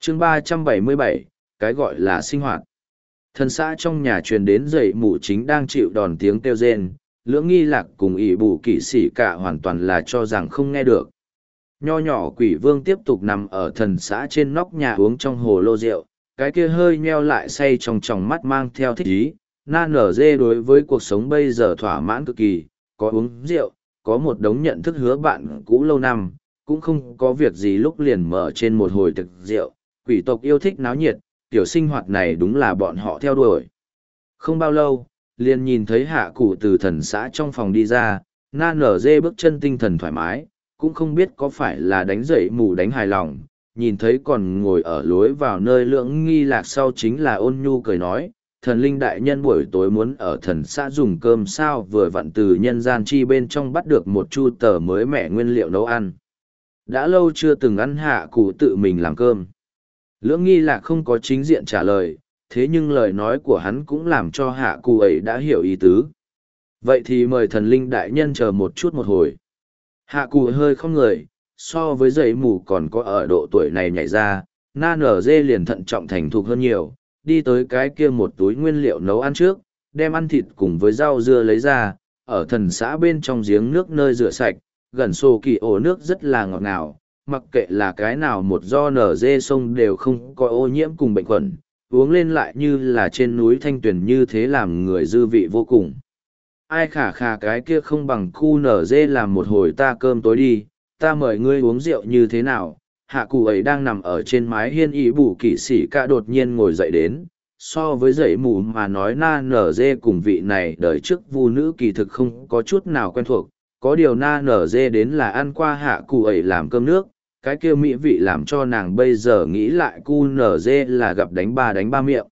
chương 377, cái gọi là sinh hoạt. Thần xã trong nhà truyền đến dậy mù chính đang chịu đòn tiếng kêu rên, Lưỡng Nghi Lạc cùng ỷ bù kỵ sĩ cả hoàn toàn là cho rằng không nghe được. Nho nhỏ quỷ vương tiếp tục nằm ở thần xã trên nóc nhà uống trong hồ lô rượu, cái kia hơi nheo lại say trong tròng mắt mang theo thích ý. Na nở dê đối với cuộc sống bây giờ thỏa mãn cực kỳ, có uống rượu, có một đống nhận thức hứa bạn cũ lâu năm, cũng không có việc gì lúc liền mở trên một hồi thực rượu. Quỷ tộc yêu thích náo nhiệt, tiểu sinh hoạt này đúng là bọn họ theo đuổi. Không bao lâu, liền nhìn thấy hạ cụ từ thần xã trong phòng đi ra, Na nở dê bước chân tinh thần thoải mái, cũng không biết có phải là đánh dậy mù đánh hài lòng, nhìn thấy còn ngồi ở lối vào nơi Lưỡng Nghi Lạc sau chính là ôn nhu cười nói, thần linh đại nhân buổi tối muốn ở thần xã dùng cơm sao, vừa vặn từ nhân gian chi bên trong bắt được một chu tờ mới mẻ nguyên liệu nấu ăn. Đã lâu chưa từng ăn, hạ cụ tự mình làm cơm. Lưỡng Nghi Lạc không có chính diện trả lời, thế nhưng lời nói của hắn cũng làm cho hạ cụ ấy đã hiểu ý tứ. Vậy thì mời thần linh đại nhân chờ một chút một hồi. Hạ cụ hơi không người, so với giấy mù còn có ở độ tuổi này nhảy ra, Na nở dê liền thận trọng thành thục hơn nhiều, đi tới cái kia một túi nguyên liệu nấu ăn trước, đem ăn thịt cùng với rau dưa lấy ra, ở thần xã bên trong giếng nước nơi rửa sạch, gần sổ kỳ ổ nước rất là ngọt ngào, mặc kệ là cái nào một do nở dê sông đều không có ô nhiễm cùng bệnh khuẩn, uống lên lại như là trên núi thanh tuyền như thế làm người dư vị vô cùng. Ai khả khả cái kia không bằng khu nở dê làm một hồi ta cơm tối đi, ta mời ngươi uống rượu như thế nào. Hạ cụ ấy đang nằm ở trên mái hiên ỷ bù kỵ sĩ cả đột nhiên ngồi dậy đến, so với dậy mù mà nói Na nở dê cùng vị này đời trước vu nữ kỳ thực không có chút nào quen thuộc, có điều Na nở dê đến là ăn qua hạ cụ ấy làm cơm nước, cái kia mỹ vị làm cho nàng bây giờ nghĩ lại cu nở dê là gặp đánh ba miệng.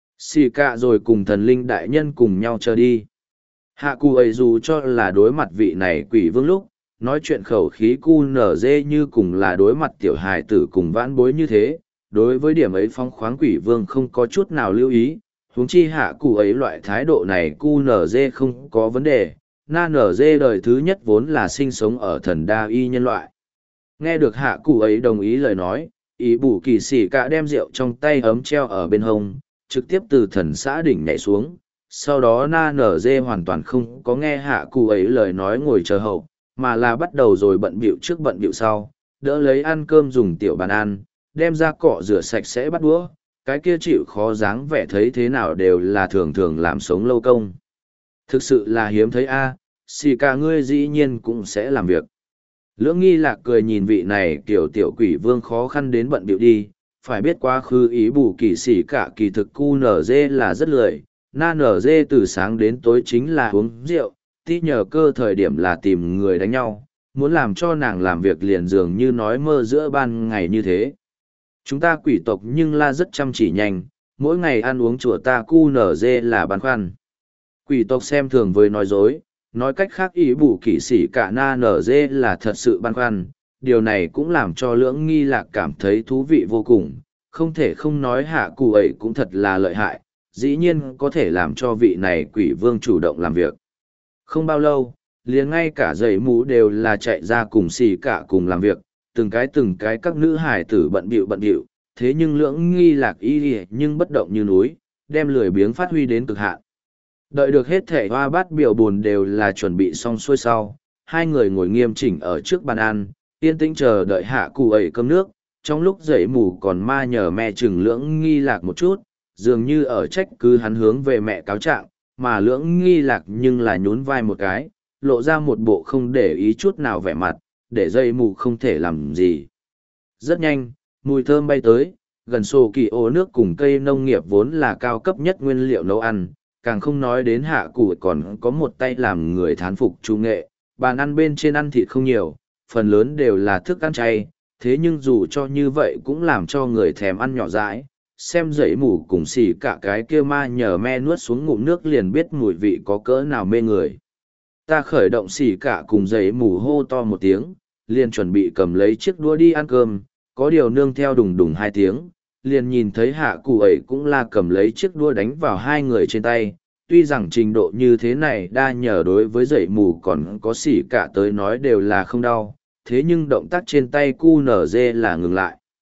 Xì cả rồi cùng thần linh đại nhân cùng nhau chờ đi. Hạ cụ ấy dù cho là đối mặt vị này quỷ vương lúc, nói chuyện khẩu khí cu nở dê như cùng là đối mặt tiểu hài tử cùng vãn bối như thế, đối với điểm ấy phong khoáng quỷ vương không có chút nào lưu ý, huống chi hạ cụ ấy loại thái độ này cu nở dê không có vấn đề. Na nở dê đời thứ nhất vốn là sinh sống ở thần đa y nhân loại. Nghe được hạ cụ ấy đồng ý lời nói, ý bù kỳ sĩ cả đem rượu trong tay ấm treo ở bên hông, trực tiếp từ thần xã đỉnh nhảy xuống. Sau đó Na nở dê hoàn toàn không có nghe hạ cụ ấy lời nói ngồi chờ hậu, mà là bắt đầu rồi bận bịu trước bận bịu sau, đỡ lấy ăn cơm dùng tiểu bàn ăn, đem ra cọ rửa sạch sẽ bắt đũa, cái kia chịu khó dáng vẻ thấy thế nào đều là thường thường làm sống lâu công. Thực sự là hiếm thấy a, xì cả ngươi dĩ nhiên cũng sẽ làm việc. Lưỡng Nghi Lạc cười nhìn vị này kiểu tiểu quỷ vương khó khăn đến bận bịu đi, phải biết quá khứ ý bù kỳ sĩ cả kỳ thực cu nở dê là rất lười, Na nở dê từ sáng đến tối chính là uống rượu, tí nhờ cơ thời điểm là tìm người đánh nhau, muốn làm cho nàng làm việc liền dường như nói mơ giữa ban ngày như thế. Chúng ta quỷ tộc nhưng là rất chăm chỉ nhanh, mỗi ngày ăn uống chùa ta cu nở dê là băn khoăn. Quỷ tộc xem thường với nói dối, nói cách khác ý bù kỵ sĩ cả Na nở dê là thật sự băn khoăn, điều này cũng làm cho Lưỡng Nghi Lạc cảm thấy thú vị vô cùng, không thể không nói hạ cụ ấy cũng thật là lợi hại, dĩ nhiên có thể làm cho vị này quỷ vương chủ động làm việc. Không bao lâu, liền ngay cả giày mũ đều là chạy ra cùng xì cả cùng làm việc, từng cái các nữ hải tử bận bịu, thế nhưng Lưỡng Nghi Lạc y nhưng bất động như núi, đem lười biếng phát huy đến cực hạn. Đợi được hết thể hoa bát biểu buồn đều là chuẩn bị xong xuôi sau, hai người ngồi nghiêm chỉnh ở trước bàn ăn, yên tĩnh chờ đợi hạ cụ ấy cơm nước, trong lúc giày mù còn ma nhờ mẹ chừng Lưỡng Nghi Lạc một chút, dường như ở trách cứ hắn hướng về mẹ cáo trạng, mà Lưỡng Nghi Lạc nhưng là nhún vai một cái, lộ ra một bộ không để ý chút nào vẻ mặt, để dây mù không thể làm gì. Rất nhanh, mùi thơm bay tới, gần sổ kỳ ô nước cùng cây nông nghiệp vốn là cao cấp nhất nguyên liệu nấu ăn, càng không nói đến hạ cụ còn có một tay làm người thán phục trung nghệ, bàn ăn bên trên ăn thịt không nhiều, phần lớn đều là thức ăn chay, thế nhưng dù cho như vậy cũng làm cho người thèm ăn nhỏ dãi. Xem dãy mù cùng xì cả cái kia ma nhờ me nuốt xuống ngụm nước liền biết mùi vị có cỡ nào mê người. Ta khởi động xì cả cùng dãy mù hô to một tiếng, liền chuẩn bị cầm lấy chiếc đũa đi ăn cơm, có điều nương theo đùng đùng hai tiếng, liền nhìn thấy hạ cụ ấy cũng là cầm lấy chiếc đũa đánh vào hai người trên tay. Tuy rằng trình độ như thế này đa nhờ đối với dãy mù còn có xì cả tới nói đều là không đau, thế nhưng động tác trên tay cu nở dê là ngừng lại.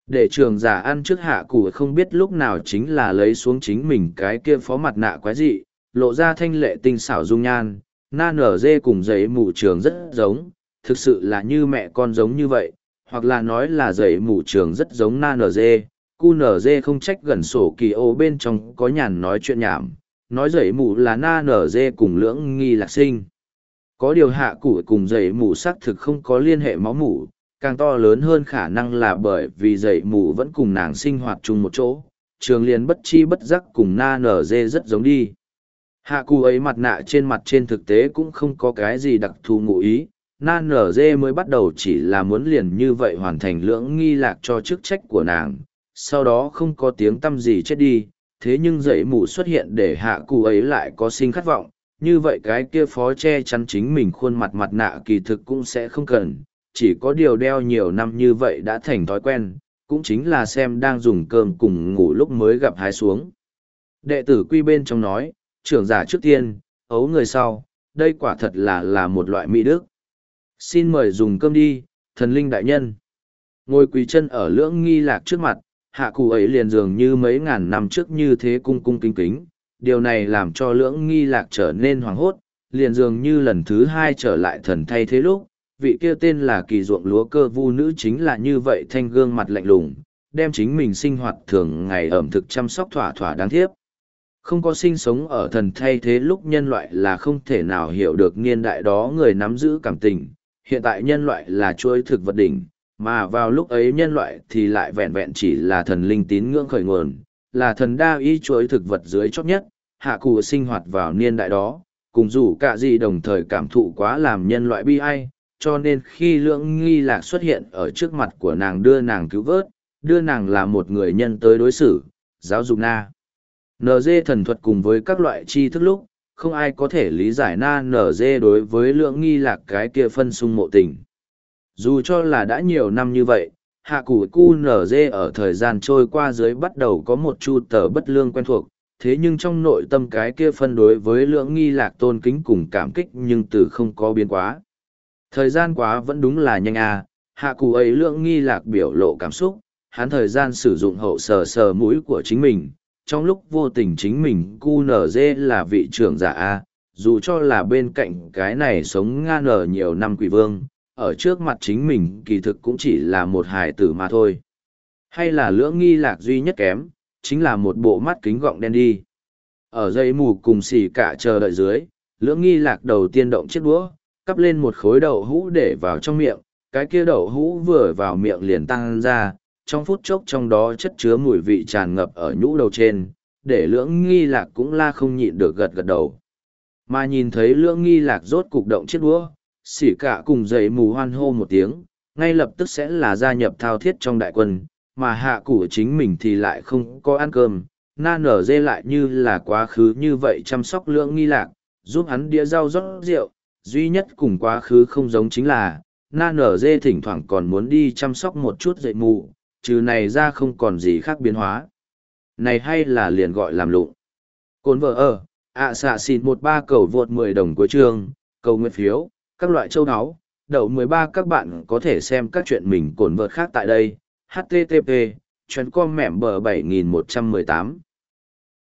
Để trường giả ăn trước hạ cụ không biết lúc nào chính là lấy xuống chính mình cái kia phó mặt nạ quái dị, lộ ra thanh lệ tinh xảo dung nhan, na nở dê cùng giấy mù trường rất giống, thực sự là như mẹ con giống như vậy, hoặc là nói là giấy mù trường rất giống na nở dê, cu nở dê không trách gần sổ kỳ ô bên trong có nhàn nói chuyện nhảm, nói giấy mù là na nở dê cùng lưỡng nghi lạc sinh. Có điều hạ cụ cùng giấy mù xác thực không có liên hệ máu mủ, càng to lớn hơn khả năng là bởi vì giấy mù vẫn cùng nàng sinh hoạt chung một chỗ, trường liền bất chi bất giác cùng na nở dê rất giống đi. Hạ cụ ấy mặt nạ trên thực tế cũng không có cái gì đặc thù ngụ ý, na nở dê mới bắt đầu chỉ là muốn liền như vậy hoàn thành lưỡng nghi lạc cho chức trách của nàng, sau đó không có tiếng tăm gì chết đi, thế nhưng giấy mù xuất hiện để hạ cụ ấy lại có sinh khát vọng, như vậy cái kia phó che chắn chính mình khuôn mặt mặt nạ kỳ thực cũng sẽ không cần, chỉ có điều đeo nhiều năm như vậy đã thành thói quen, cũng chính là xem đang dùng cơm cùng ngủ lúc mới gặp hái xuống. Đệ tử quy bên trong nói, trưởng giả trước tiên, ấu người sau, đây quả thật là một loại mỹ đức. Xin mời dùng cơm đi, thần linh đại nhân. Ngồi quỳ chân ở lưỡng nghi lạc trước mặt, hạ cụ ấy liền dường như mấy ngàn năm trước như thế cung cung kính kính. Điều này làm cho lưỡng nghi lạc trở nên hoảng hốt, liền dường như lần thứ hai trở lại thần thay thế lúc, vị kia tên là kỳ ruộng lúa cơ vu nữ chính là như vậy thanh gương mặt lạnh lùng, đem chính mình sinh hoạt thường ngày ẩm thực chăm sóc thỏa thỏa đáng thiếp. Không có sinh sống ở thần thay thế lúc nhân loại là không thể nào hiểu được niên đại đó người nắm giữ cảm tình, hiện tại nhân loại là chuỗi thực vật đỉnh, mà vào lúc ấy nhân loại thì lại vẹn vẹn chỉ là thần linh tín ngưỡng khởi nguồn, là thần đa y chuỗi thực vật dưới chót nhất, hạ cụ sinh hoạt vào niên đại đó, cùng dù cả gì đồng thời cảm thụ quá làm nhân loại bi ai, cho nên khi lưỡng nghi lạc xuất hiện ở trước mặt của nàng đưa nàng cứu vớt, đưa nàng là một người nhân tới đối xử, giáo dục na. NG thần thuật cùng với các loại tri thức lúc, không ai có thể lý giải na NG đối với lưỡng nghi lạc cái kia phân sung mộ tình. Dù cho là đã nhiều năm như vậy, hạ cụ cu NG ở thời gian trôi qua dưới bắt đầu có một chu tờ bất lương quen thuộc, thế nhưng trong nội tâm cái kia phân đối với lưỡng nghi lạc tôn kính cùng cảm kích nhưng từ không có biến quá. Thời gian quá vẫn đúng là nhanh à, hạ cụ ấy lưỡng nghi lạc biểu lộ cảm xúc, hắn thời gian sử dụng hậu sờ mũi của chính mình, trong lúc vô tình chính mình cu nở dê là vị trưởng giả A, dù cho là bên cạnh cái này sống nga nở nhiều năm quỷ vương, ở trước mặt chính mình kỳ thực cũng chỉ là một hài tử mà thôi. Hay là lưỡng nghi lạc duy nhất kém, chính là một bộ mắt kính gọng đen đi. Ở dây mù cùng xì cả chờ đợi dưới, lưỡng nghi lạc đầu tiên động chiếc đũa, cắp lên một khối đậu hũ để vào trong miệng, cái kia đậu hũ vừa vào miệng liền tăng ra, trong phút chốc trong đó chất chứa mùi vị tràn ngập ở nhũ đầu trên, để lưỡng nghi lạc cũng la không nhịn được gật gật đầu. Mà nhìn thấy lưỡng nghi lạc rốt cục động chiếc đũa, xỉ cả cùng dậy mù hoan hô một tiếng, ngay lập tức sẽ là gia nhập thao thiết trong đại quân, mà hạ củ chính mình thì lại không có ăn cơm, na nở dê lại như là quá khứ như vậy chăm sóc lưỡng nghi lạc, giúp hắn đĩa rau rót rượu, duy nhất cùng quá khứ không giống chính là, na nở dê thỉnh thoảng còn muốn đi chăm sóc một chút dậy mù, trừ này ra không còn gì khác biến hóa. Này hay là liền gọi làm lụng. Cồn vợ ở, xạ xịt 13 cầu vượt 10 đồng cuối chương, cầu nguyện phiếu, các loại châu áo, đậu 13 các bạn có thể xem các chuyện mình cồn vợt khác tại đây. HTTP, chuyến com mẻm bờ 7118.